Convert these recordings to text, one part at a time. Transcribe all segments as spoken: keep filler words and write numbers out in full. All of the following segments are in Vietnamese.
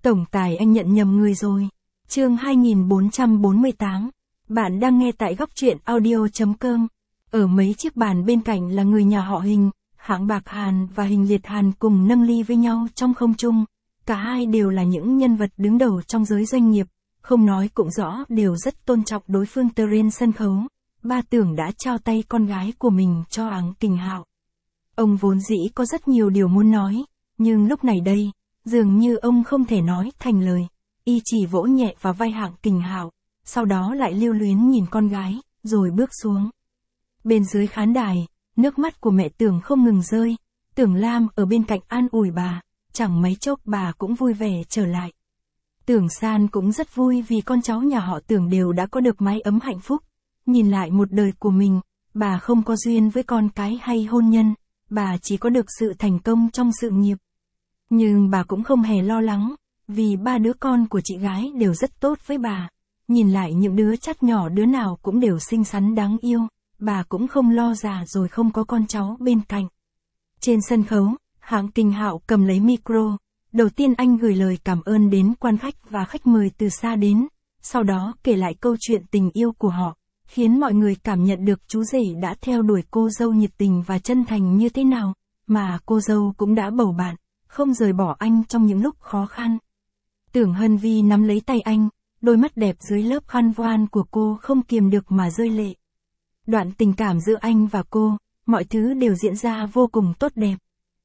Tổng tài anh nhận nhầm người rồi. Chương hai nghìn bốn trăm bốn mươi tám. Bạn đang nghe tại góc truyện audio chấm com. Ở mấy chiếc bàn bên cạnh là người nhà họ Hình, hạng Bạc Hàn và Hình Liệt Hàn cùng nâng ly với nhau trong không trung. Cả hai đều là những nhân vật đứng đầu trong giới doanh nghiệp, không nói cũng rõ đều rất tôn trọng đối phương. Trên sân khấu, Ba Tưởng đã trao tay con gái của mình cho Hạng Kình Hạo. Ông vốn dĩ có rất nhiều điều muốn nói, nhưng lúc này đây, dường như ông không thể nói thành lời. Y chỉ vỗ nhẹ vào vai Hạng Kình Hạo, sau đó lại lưu luyến nhìn con gái, rồi bước xuống. Bên dưới khán đài, nước mắt của mẹ Tưởng không ngừng rơi. Tưởng Lam ở bên cạnh an ủi bà, chẳng mấy chốc bà cũng vui vẻ trở lại. Tưởng San cũng rất vui vì con cháu nhà họ Tưởng đều đã có được mái ấm hạnh phúc. Nhìn lại một đời của mình, bà không có duyên với con cái hay hôn nhân, bà chỉ có được sự thành công trong sự nghiệp. Nhưng bà cũng không hề lo lắng, vì ba đứa con của chị gái đều rất tốt với bà. Nhìn lại những đứa chắt nhỏ đứa nào cũng đều xinh xắn đáng yêu, bà cũng không lo già rồi không có con cháu bên cạnh. Trên sân khấu, Hạng Kình Hạo cầm lấy micro. Đầu tiên anh gửi lời cảm ơn đến quan khách và khách mời từ xa đến, sau đó kể lại câu chuyện tình yêu của họ, khiến mọi người cảm nhận được chú rể đã theo đuổi cô dâu nhiệt tình và chân thành như thế nào, mà cô dâu cũng đã bầu bạn, không rời bỏ anh trong những lúc khó khăn. Tưởng Hân Vi nắm lấy tay anh, đôi mắt đẹp dưới lớp khăn voan của cô không kiềm được mà rơi lệ. Đoạn tình cảm giữa anh và cô, mọi thứ đều diễn ra vô cùng tốt đẹp.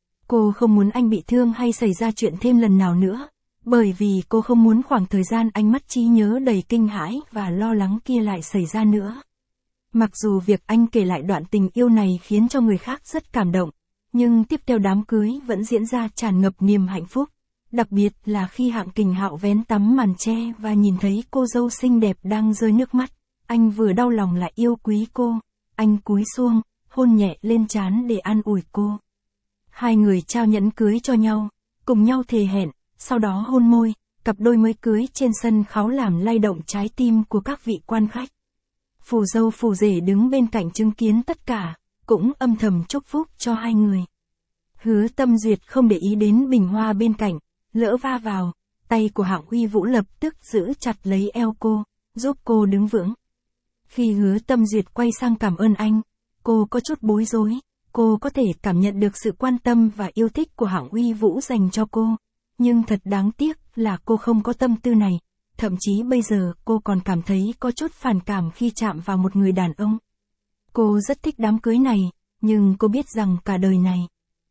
Cô không muốn anh bị thương hay xảy ra chuyện thêm lần nào nữa, bởi vì cô không muốn khoảng thời gian anh mất trí nhớ đầy kinh hãi và lo lắng kia lại xảy ra nữa. Mặc dù việc anh kể lại đoạn tình yêu này khiến cho người khác rất cảm động, nhưng tiếp theo đám cưới vẫn diễn ra tràn ngập niềm hạnh phúc, đặc biệt là khi Hạng Kình Hạo vén tấm màn che và nhìn thấy cô dâu xinh đẹp đang rơi nước mắt, anh vừa đau lòng lại yêu quý cô, anh cúi xuống, hôn nhẹ lên trán để an ủi cô. Hai người trao nhẫn cưới cho nhau, cùng nhau thề hẹn, sau đó hôn môi, cặp đôi mới cưới trên sân khấu làm lay động trái tim của các vị quan khách. Phù dâu phù rể đứng bên cạnh chứng kiến tất cả, cũng âm thầm chúc phúc cho hai người. Hứa Tâm Duyệt không để ý đến bình hoa bên cạnh, lỡ va vào, tay của Hạng Uy Vũ lập tức giữ chặt lấy eo cô, giúp cô đứng vững. Khi Hứa Tâm Duyệt quay sang cảm ơn anh, cô có chút bối rối. Cô có thể cảm nhận được sự quan tâm và yêu thích của Hạng Uy Vũ dành cho cô, nhưng thật đáng tiếc là cô không có tâm tư này, thậm chí bây giờ cô còn cảm thấy có chút phản cảm khi chạm vào một người đàn ông. Cô rất thích đám cưới này, nhưng cô biết rằng cả đời này,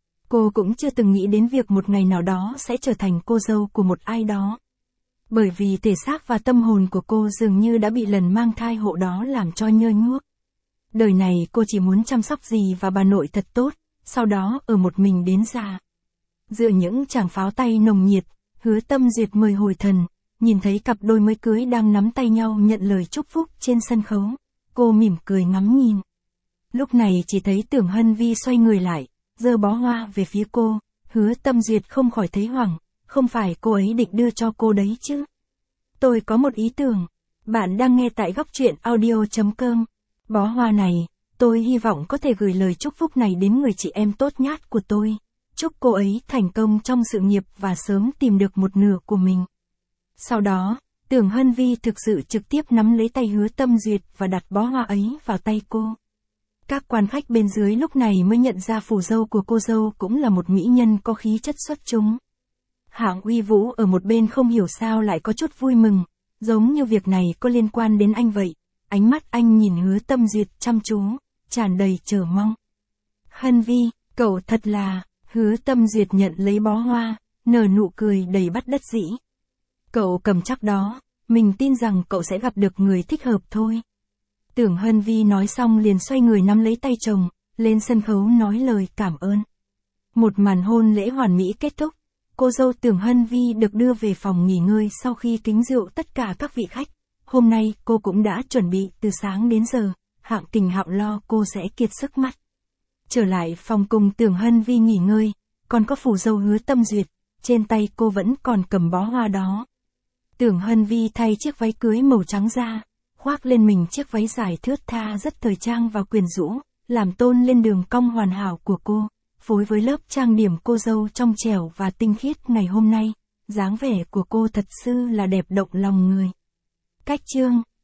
cô cũng chưa từng nghĩ đến việc một ngày nào đó sẽ trở thành cô dâu của một ai đó. Bởi vì thể xác và tâm hồn của cô dường như đã bị lần mang thai hộ đó làm cho nhơ nhuốc. Đời này cô chỉ muốn chăm sóc dì và bà nội thật tốt, sau đó ở một mình đến già. Giữa những tràng pháo tay nồng nhiệt, Hứa Tâm Duyệt mời hồi thần, nhìn thấy cặp đôi mới cưới đang nắm tay nhau nhận lời chúc phúc trên sân khấu. Cô mỉm cười ngắm nhìn. Lúc này chỉ thấy Tưởng Hân Vi xoay người lại, giơ bó hoa về phía cô. Hứa Tâm Duyệt không khỏi thấy hoảng, không phải cô ấy định đưa cho cô đấy chứ. Tôi có một ý tưởng. Bạn đang nghe tại góc truyện audio chấm com. Bó hoa này, tôi hy vọng có thể gửi lời chúc phúc này đến người chị em tốt nhát của tôi. Chúc cô ấy thành công trong sự nghiệp và sớm tìm được một nửa của mình. Sau đó, Tưởng Hân Vi thực sự trực tiếp nắm lấy tay Hứa Tâm Duyệt và đặt bó hoa ấy vào tay cô. Các quan khách bên dưới lúc này mới nhận ra phù dâu của cô dâu cũng là một mỹ nhân có khí chất xuất chúng. Hạng Uy Vũ ở một bên không hiểu sao lại có chút vui mừng, giống như việc này có liên quan đến anh vậy. Ánh mắt anh nhìn Hứa Tâm Duyệt chăm chú, tràn đầy chờ mong. Hân Vi, cậu thật là, Hứa Tâm Duyệt nhận lấy bó hoa, nở nụ cười đầy bất đắc dĩ. Cậu cầm chắc đó, mình tin rằng cậu sẽ gặp được người thích hợp thôi. Tưởng Hân Vi nói xong liền xoay người nắm lấy tay chồng, lên sân khấu nói lời cảm ơn. Một màn hôn lễ hoàn mỹ kết thúc, cô dâu Tưởng Hân Vi được đưa về phòng nghỉ ngơi sau khi kính rượu tất cả các vị khách. Hôm nay cô cũng đã chuẩn bị từ sáng đến giờ, Hạng Kình Hạo lo cô sẽ kiệt sức mắt. Trở lại phòng cùng Tưởng Hân Vi nghỉ ngơi, còn có phù dâu Hứa Tâm Duyệt, trên tay cô vẫn còn cầm bó hoa đó. Tưởng Hân Vi thay chiếc váy cưới màu trắng ra, khoác lên mình chiếc váy dài thướt tha rất thời trang và quyến rũ, làm tôn lên đường cong hoàn hảo của cô, phối với lớp trang điểm cô dâu trong trẻo và tinh khiết ngày hôm nay, dáng vẻ của cô thật sự là đẹp động lòng người. Cách chương